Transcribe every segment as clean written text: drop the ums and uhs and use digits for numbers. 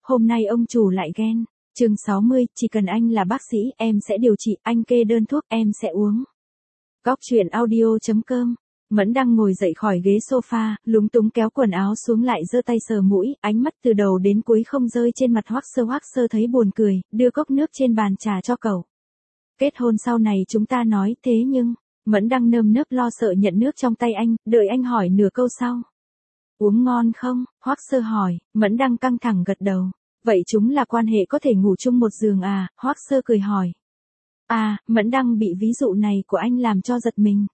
hôm nay ông chủ lại ghen. Chương 60, chỉ cần anh là bác sĩ, em sẽ điều trị, anh kê đơn thuốc, em sẽ uống. Góc truyện audio.com. Mẫn đang ngồi dậy khỏi ghế sofa, lúng túng kéo quần áo xuống lại giơ tay sờ mũi, ánh mắt từ đầu đến cuối không rơi trên mặt Hoắc Sơ thấy buồn cười, đưa cốc nước trên bàn trà cho cậu. Kết hôn sau này chúng ta nói, thế nhưng, Mẫn đang nơm nớp lo sợ nhận nước trong tay anh, đợi anh hỏi nửa câu sau. Uống ngon không? Hoắc Sơ hỏi, Mẫn đang căng thẳng gật đầu. Vậy chúng là quan hệ có thể ngủ chung một giường à? Hoắc Sơ cười hỏi. À, Mẫn đang bị ví dụ này của anh làm cho giật mình.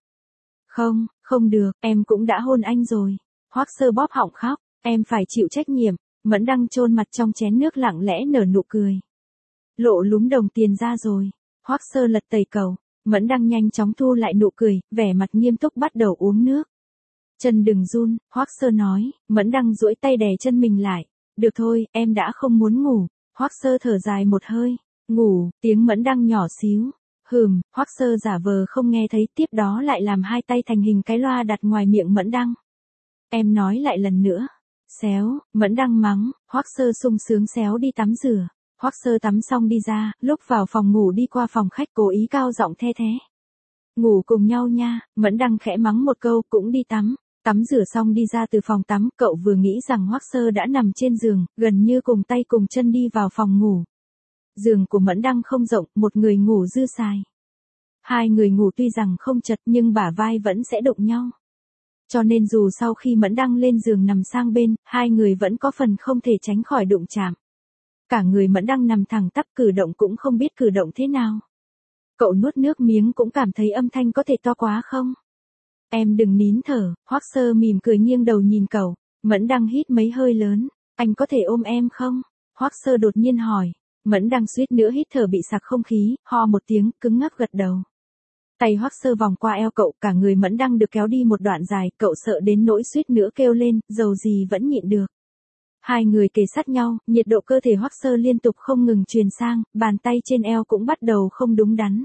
Không được, em cũng đã hôn anh rồi. Hoắc Sơ bóp họng khóc, em phải chịu trách nhiệm. Mẫn đang chôn mặt trong chén nước lặng lẽ nở nụ cười. Lộ lúm đồng tiền ra rồi. Hoắc Sơ lật tẩy cầu, Mẫn đang nhanh chóng thu lại nụ cười, vẻ mặt nghiêm túc bắt đầu uống nước. Chân đừng run, Hoắc Sơ nói, Mẫn đang duỗi tay đè chân mình lại. Được thôi, em đã không muốn ngủ. Hoắc Sơ thở dài một hơi. Ngủ, tiếng Mẫn đang nhỏ xíu. Hoắc Sơ giả vờ không nghe thấy, tiếp đó lại làm hai tay thành hình cái loa đặt ngoài miệng Mẫn Đăng. Em nói lại lần nữa. Xéo, Mẫn Đăng mắng, Hoắc Sơ sung sướng xéo đi tắm rửa. Hoắc Sơ tắm xong đi ra, lúc vào phòng ngủ đi qua phòng khách cố ý cao giọng the thé. Ngủ cùng nhau nha, Mẫn Đăng khẽ mắng một câu cũng đi tắm. Tắm rửa xong đi ra từ phòng tắm, cậu vừa nghĩ rằng Hoắc Sơ đã nằm trên giường, gần như cùng tay cùng chân đi vào phòng ngủ. Giường của Mẫn Đăng không rộng, một người ngủ dư xài. Hai người ngủ tuy rằng không chật nhưng bả vai vẫn sẽ đụng nhau. Cho nên dù sau khi Mẫn Đăng lên giường nằm sang bên, hai người vẫn có phần không thể tránh khỏi đụng chạm. Cả người Mẫn Đăng nằm thẳng tắp, cử động cũng không biết cử động thế nào. Cậu nuốt nước miếng cũng cảm thấy âm thanh có thể to quá không? Em đừng nín thở. Hoắc Sơ mỉm cười nghiêng đầu nhìn cậu. Mẫn Đăng hít mấy hơi lớn. Anh có thể ôm em không? Hoắc Sơ đột nhiên hỏi. Mẫn Đăng suýt nữa hít thở bị sặc không khí, ho một tiếng, cứng ngắc gật đầu. Tay Hoắc Sơ vòng qua eo cậu, cả người Mẫn Đăng được kéo đi một đoạn dài, cậu sợ đến nỗi suýt nữa kêu lên, dầu gì vẫn nhịn được. Hai người kề sát nhau, nhiệt độ cơ thể Hoắc Sơ liên tục không ngừng truyền sang, bàn tay trên eo cũng bắt đầu không đúng đắn.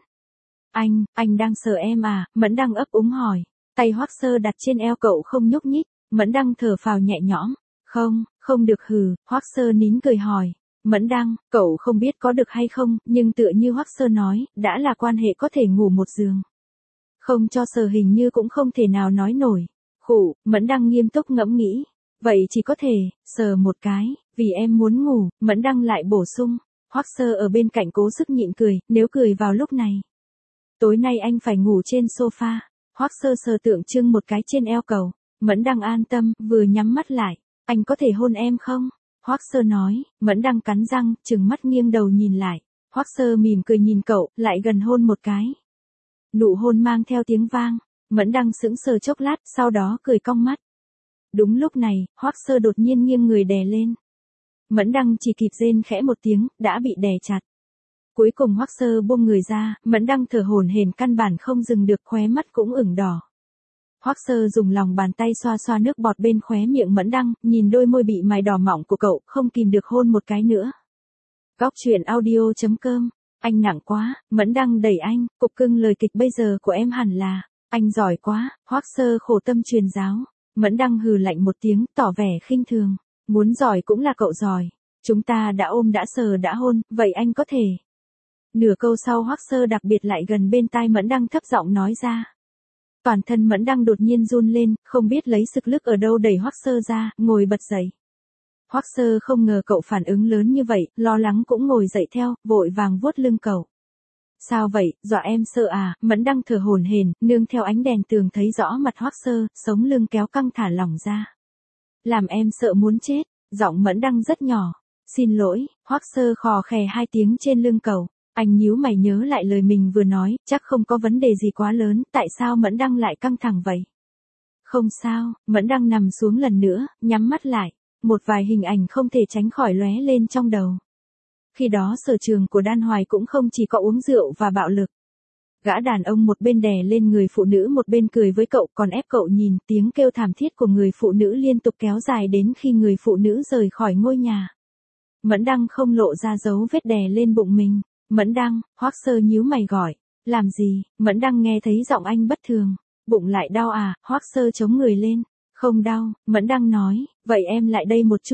Anh đang sợ em à? Mẫn Đăng ấp úng hỏi. Tay Hoắc Sơ đặt trên eo cậu không nhúc nhích, Mẫn Đăng thở phào nhẹ nhõm. Không được Hoắc Sơ nín cười hỏi. Mẫn Đăng, cậu không biết có được hay không, nhưng tựa như Hoắc Sơ nói, đã là quan hệ có thể ngủ một giường. Không cho sờ hình như cũng không thể nào nói nổi. Mẫn Đăng nghiêm túc ngẫm nghĩ. Vậy chỉ có thể, sờ một cái, vì em muốn ngủ, Mẫn Đăng lại bổ sung. Hoắc Sơ ở bên cạnh cố sức nhịn cười, nếu cười vào lúc này. Tối nay anh phải ngủ trên sofa. Hoắc Sơ sờ tượng trưng một cái trên eo cậu. Mẫn Đăng an tâm, vừa nhắm mắt lại. Anh có thể hôn em không? Hoắc Sơ nói. Mẫn Đăng cắn răng, trừng mắt nghiêng đầu nhìn lại. Hoắc Sơ mỉm cười nhìn cậu, lại gần hôn một cái. Nụ hôn mang theo tiếng vang. Mẫn Đăng sững sờ chốc lát, sau đó cười cong mắt. Đúng lúc này, Hoắc Sơ đột nhiên nghiêng người đè lên. Mẫn Đăng chỉ kịp rên khẽ một tiếng, đã bị đè chặt. Cuối cùng Hoắc Sơ buông người ra, Mẫn Đăng thở hổn hển căn bản không dừng được, khóe mắt cũng ửng đỏ. Hoắc Sơ dùng lòng bàn tay xoa xoa nước bọt bên khóe miệng Mẫn Đăng, nhìn đôi môi bị mài đỏ mọng của cậu, không kìm được hôn một cái nữa. Góc truyện audio.com. Anh nặng quá, Mẫn Đăng đẩy anh, cục cưng lời kịch bây giờ của em hẳn là, anh giỏi quá, Hoắc Sơ khổ tâm truyền giáo. Mẫn Đăng hừ lạnh một tiếng, tỏ vẻ khinh thường. Muốn giỏi cũng là cậu giỏi. Chúng ta đã ôm đã sờ đã hôn, vậy anh có thể. Nửa câu sau Hoắc Sơ đặc biệt lại gần bên tai Mẫn Đăng thấp giọng nói ra. Toàn thân Mẫn Đăng đột nhiên run lên, không biết lấy sức lực ở đâu đẩy Hoắc Sơ ra, ngồi bật dậy. Hoắc Sơ không ngờ cậu phản ứng lớn như vậy, lo lắng cũng ngồi dậy theo, vội vàng vuốt lưng cậu. Sao vậy, dọa em sợ à? Mẫn Đăng thở hổn hển, nương theo ánh đèn tường thấy rõ mặt Hoắc Sơ, sống lưng kéo căng thả lỏng ra. Làm em sợ muốn chết, giọng Mẫn Đăng rất nhỏ. Xin lỗi, Hoắc Sơ khò khè hai tiếng trên lưng cậu. Anh nhíu mày nhớ lại lời mình vừa nói, chắc không có vấn đề gì quá lớn, tại sao Mẫn Đăng lại căng thẳng vậy? Không sao, Mẫn Đăng nằm xuống lần nữa, nhắm mắt lại. Một vài hình ảnh không thể tránh khỏi lóe lên trong đầu. Khi đó sở trường của Đan Hoài cũng không chỉ có uống rượu và bạo lực. Gã đàn ông một bên đè lên người phụ nữ một bên cười với cậu, còn ép cậu nhìn, tiếng kêu thảm thiết của người phụ nữ liên tục kéo dài đến khi người phụ nữ rời khỏi ngôi nhà. Mẫn Đăng không lộ ra dấu vết đè lên bụng mình. Mẫn Đăng, Hoắc Sơ nhíu mày gọi. Làm gì? Mẫn Đăng nghe thấy giọng anh bất thường. Bụng lại đau à? Hoắc Sơ chống người lên. Không đau, Mẫn Đăng nói. Vậy em lại đây một chút.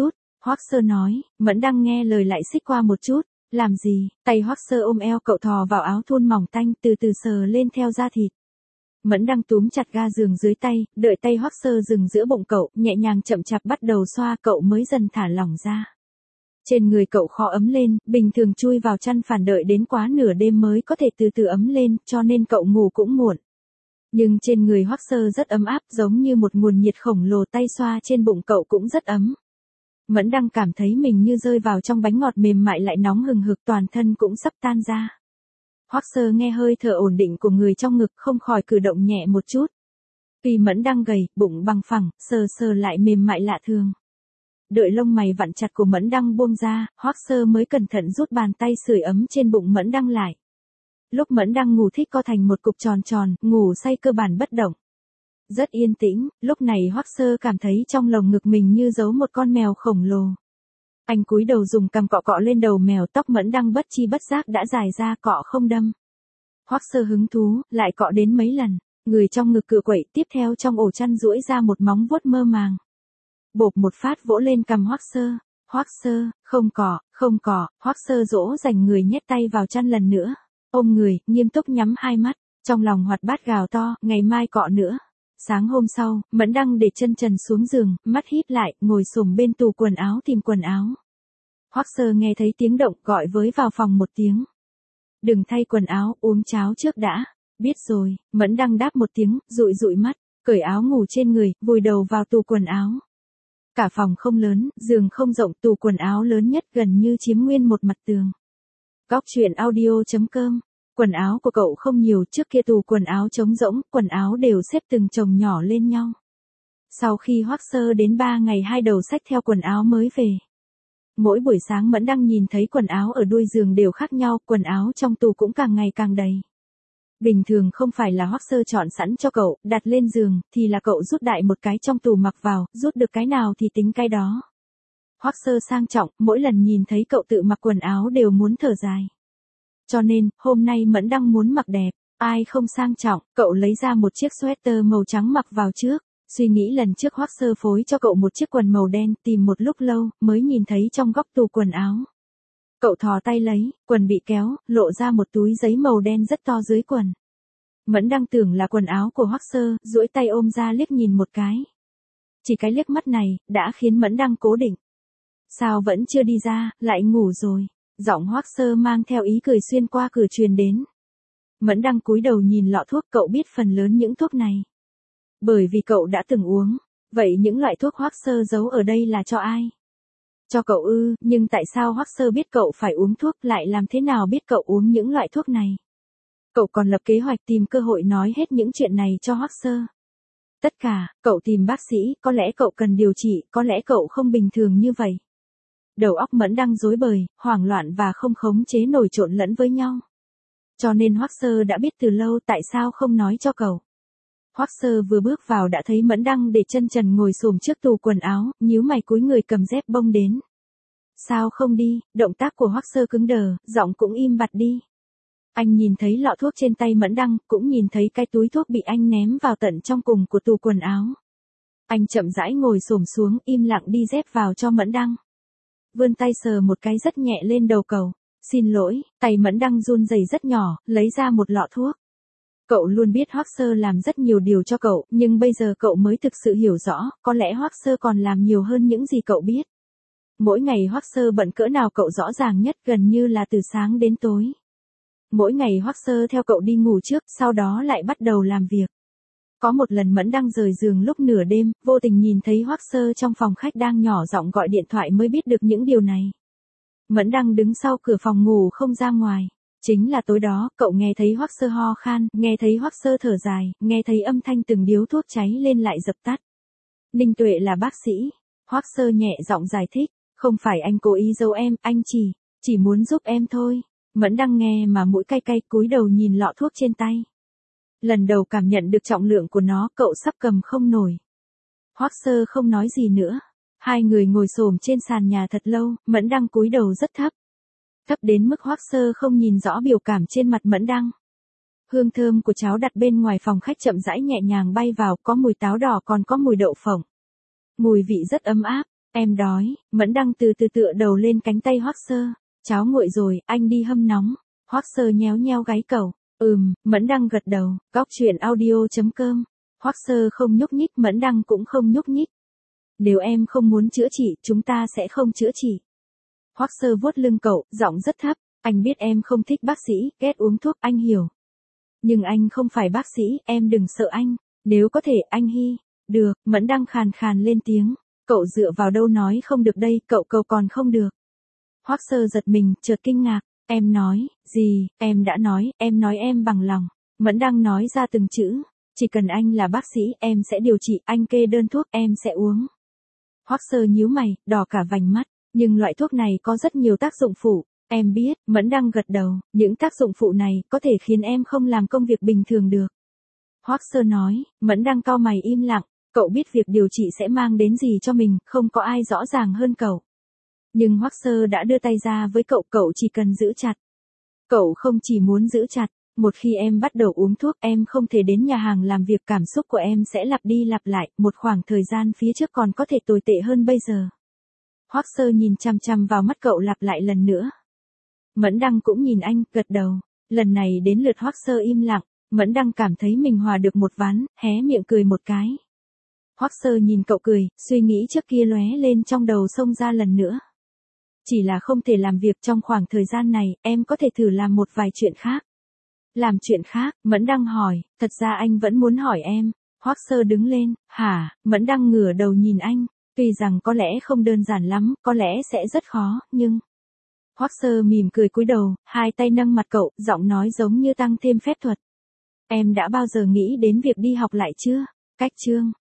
Hoắc Sơ nói, Mẫn Đăng nghe lời lại xích qua một chút, làm gì, tay Hoắc Sơ ôm eo cậu thò vào áo thun mỏng tanh từ từ sờ lên theo da thịt. Mẫn Đăng túm chặt ga giường dưới tay, đợi tay Hoắc Sơ dừng giữa bụng cậu, nhẹ nhàng chậm chạp bắt đầu xoa cậu mới dần thả lỏng ra. Trên người cậu khó ấm lên, bình thường chui vào chăn phản đợi đến quá nửa đêm mới có thể từ từ ấm lên, cho nên cậu ngủ cũng muộn. Nhưng trên người Hoắc Sơ rất ấm áp, giống như một nguồn nhiệt khổng lồ, tay xoa trên bụng cậu cũng rất ấm. Mẫn Đăng cảm thấy mình như rơi vào trong bánh ngọt mềm mại lại nóng hừng hực, toàn thân cũng sắp tan ra. Hoắc Sơ nghe hơi thở ổn định của người trong ngực không khỏi cử động nhẹ một chút. Vì Mẫn Đăng gầy, bụng bằng phẳng, sờ sờ lại mềm mại lạ thường. Đợi lông mày vặn chặt của Mẫn Đăng buông ra, Hoắc Sơ mới cẩn thận rút bàn tay sưởi ấm trên bụng Mẫn Đăng lại. Lúc Mẫn Đăng ngủ thích co thành một cục tròn tròn, ngủ say cơ bản bất động. Rất yên tĩnh, lúc này Hoắc Sơ cảm thấy trong lồng ngực mình như giấu một con mèo khổng lồ. Anh cúi đầu dùng cằm cọ cọ lên đầu mèo, tóc Mẫn Đăng bất chi bất giác đã dài ra, cọ không đâm. Hoắc Sơ hứng thú, lại cọ đến mấy lần, người trong ngực cựa quậy, tiếp theo trong ổ chăn duỗi ra một móng vuốt mơ màng. Bộp một phát vỗ lên cằm Hoắc Sơ. Hoắc Sơ, không cọ, Hoắc Sơ dỗ dành người nhét tay vào chăn lần nữa. Ôm người, nghiêm túc nhắm hai mắt, trong lòng hoạt bát gào to, ngày mai cọ nữa. Sáng hôm sau, Mẫn Đăng để chân trần xuống giường, mắt híp lại, ngồi xổm bên tủ quần áo tìm quần áo. Hoắc Sơ nghe thấy tiếng động, gọi với vào phòng một tiếng. Đừng thay quần áo, uống cháo trước đã. Biết rồi, Mẫn Đăng đáp một tiếng, dụi dụi mắt, cởi áo ngủ trên người, vùi đầu vào tủ quần áo. Cả phòng không lớn, giường không rộng, tủ quần áo lớn nhất gần như chiếm nguyên một mặt tường. Góc truyện audio.com. Quần áo của cậu không nhiều, trước kia tủ quần áo trống rỗng, quần áo đều xếp từng chồng nhỏ lên nhau. Sau khi Hoắc Sơ đến 3 ngày 2 đầu xách theo quần áo mới về. Mỗi buổi sáng Mẫn Đăng nhìn thấy quần áo ở đuôi giường đều khác nhau, quần áo trong tủ cũng càng ngày càng đầy. Bình thường không phải là Hoắc Sơ chọn sẵn cho cậu, đặt lên giường, thì là cậu rút đại một cái trong tủ mặc vào, rút được cái nào thì tính cái đó. Hoắc Sơ sang trọng, mỗi lần nhìn thấy cậu tự mặc quần áo đều muốn thở dài. Cho nên, hôm nay Mẫn Đăng muốn mặc đẹp, ai không sang trọng, cậu lấy ra một chiếc sweater màu trắng mặc vào trước. Suy nghĩ lần trước Hoắc Sơ phối cho cậu một chiếc quần màu đen, tìm một lúc lâu, mới nhìn thấy trong góc tủ quần áo. Cậu thò tay lấy, quần bị kéo, lộ ra một túi giấy màu đen rất to dưới quần. Mẫn Đăng tưởng là quần áo của Hoắc Sơ, duỗi tay ôm ra liếc nhìn một cái. Chỉ cái liếc mắt này, đã khiến Mẫn Đăng cố định. Sao vẫn chưa đi ra, lại ngủ rồi. Giọng Hoắc Sơ mang theo ý cười xuyên qua cửa truyền đến. Mẫn Đăng cúi đầu nhìn lọ thuốc, cậu biết phần lớn những thuốc này. Bởi vì cậu đã từng uống. Vậy những loại thuốc Hoắc Sơ giấu ở đây là cho ai? Cho cậu ư, nhưng tại sao Hoắc Sơ biết cậu phải uống thuốc, lại làm thế nào biết cậu uống những loại thuốc này? Cậu còn lập kế hoạch tìm cơ hội nói hết những chuyện này cho Hoắc Sơ. Tất cả, cậu tìm bác sĩ, có lẽ cậu cần điều trị, có lẽ cậu không bình thường như vậy. Đầu óc Mẫn Đăng rối bời, hoảng loạn và không khống chế nổi trộn lẫn với nhau. Cho nên Hoắc Sơ đã biết từ lâu, tại sao không nói cho cậu. Hoắc Sơ vừa bước vào đã thấy Mẫn Đăng để chân trần ngồi xổm trước tủ quần áo, nhíu mày cúi người cầm dép bông đến. Sao không đi? Động tác của Hoắc Sơ cứng đờ, giọng cũng im bặt đi. Anh nhìn thấy lọ thuốc trên tay Mẫn Đăng, cũng nhìn thấy cái túi thuốc bị anh ném vào tận trong cùng của tủ quần áo. Anh chậm rãi ngồi xổm xuống, im lặng đi dép vào cho Mẫn Đăng. Vươn tay sờ một cái rất nhẹ lên đầu cậu. Xin lỗi, tay Mẫn Đăng run rẩy rất nhỏ, lấy ra một lọ thuốc. Cậu luôn biết Hoắc Sơ làm rất nhiều điều cho cậu, nhưng bây giờ cậu mới thực sự hiểu rõ, có lẽ Hoắc Sơ còn làm nhiều hơn những gì cậu biết. Mỗi ngày Hoắc Sơ bận cỡ nào cậu rõ ràng nhất, gần như là từ sáng đến tối. Mỗi ngày Hoắc Sơ theo cậu đi ngủ trước, sau đó lại bắt đầu làm việc. Có một lần Mẫn Đăng rời giường lúc nửa đêm, vô tình nhìn thấy Hoắc Sơ trong phòng khách đang nhỏ giọng gọi điện thoại mới biết được những điều này. Mẫn Đăng đứng sau cửa phòng ngủ không ra ngoài. Chính là tối đó, cậu nghe thấy Hoắc Sơ ho khan, nghe thấy Hoắc Sơ thở dài, nghe thấy âm thanh từng điếu thuốc cháy lên lại dập tắt. Ninh Tuệ là bác sĩ. Hoắc Sơ nhẹ giọng giải thích, không phải anh cố ý giấu em, anh chỉ muốn giúp em thôi. Mẫn Đăng nghe mà mũi cay cay, cúi đầu nhìn lọ thuốc trên tay. Lần đầu cảm nhận được trọng lượng của nó, cậu sắp cầm không nổi. Hoắc Sơ không nói gì nữa. Hai người ngồi xổm trên sàn nhà thật lâu, Mẫn Đăng cúi đầu rất thấp. Thấp đến mức Hoắc Sơ không nhìn rõ biểu cảm trên mặt Mẫn Đăng. Hương thơm của cháo đặt bên ngoài phòng khách chậm rãi nhẹ nhàng bay vào, có mùi táo đỏ còn có mùi đậu phộng. Mùi vị rất ấm áp, Em đói, Mẫn Đăng từ từ tựa đầu lên cánh tay Hoắc Sơ. Cháo nguội rồi, anh đi hâm nóng. Hoắc Sơ nhéo nheo gáy cậu. Mẫn Đăng gật đầu. Góc chuyện audio.com. Hoắc Sơ không nhúc nhích, Mẫn Đăng cũng không nhúc nhích. Nếu em không muốn chữa trị, chúng ta sẽ không chữa trị. Hoắc Sơ vuốt lưng cậu, giọng rất thấp. Anh biết em không thích bác sĩ, ghét uống thuốc, anh hiểu. Nhưng anh không phải bác sĩ, em đừng sợ anh. Nếu có thể, anh hy. Được, Mẫn Đăng khàn khàn lên tiếng. Cậu dựa vào đâu nói không được đây, cậu còn không được. Hoắc Sơ giật mình, chợt kinh ngạc. Em nói, gì, em đã nói, em nói em bằng lòng. Mẫn Đăng nói ra từng chữ. Chỉ cần anh là bác sĩ, em sẽ điều trị, anh kê đơn thuốc, em sẽ uống. Hoắc Sơ nhíu mày, đỏ cả vành mắt. Nhưng loại thuốc này có rất nhiều tác dụng phụ. Em biết, Mẫn Đăng gật đầu, những tác dụng phụ này có thể khiến em không làm công việc bình thường được. Hoắc Sơ nói, Mẫn Đăng cau mày im lặng, cậu biết việc điều trị sẽ mang đến gì cho mình, không có ai rõ ràng hơn cậu. Nhưng Hoắc Sơ đã đưa tay ra với cậu, cậu chỉ cần giữ chặt. Cậu không chỉ muốn giữ chặt, một khi em bắt đầu uống thuốc, em không thể đến nhà hàng làm việc, cảm xúc của em sẽ lặp đi lặp lại, một khoảng thời gian phía trước còn có thể tồi tệ hơn bây giờ. Hoắc Sơ nhìn chằm chằm vào mắt cậu lặp lại lần nữa. Mẫn Đăng cũng nhìn anh, gật đầu. Lần này đến lượt Hoắc Sơ im lặng, Mẫn Đăng cảm thấy mình hòa được một ván, hé miệng cười một cái. Hoắc Sơ nhìn cậu cười, suy nghĩ trước kia lóe lên trong đầu xông ra lần nữa. Chỉ là không thể làm việc trong khoảng thời gian này, em có thể thử làm một vài chuyện khác. Làm chuyện khác, Mẫn Đăng hỏi, thật ra anh vẫn muốn hỏi em. Hoắc Sơ đứng lên, hả, Mẫn Đăng ngửa đầu nhìn anh, tuy rằng có lẽ không đơn giản lắm, có lẽ sẽ rất khó, nhưng... Hoắc Sơ mỉm cười cúi đầu, hai tay nâng mặt cậu, giọng nói giống như tăng thêm phép thuật. Em đã bao giờ nghĩ đến việc đi học lại chưa? Cách chương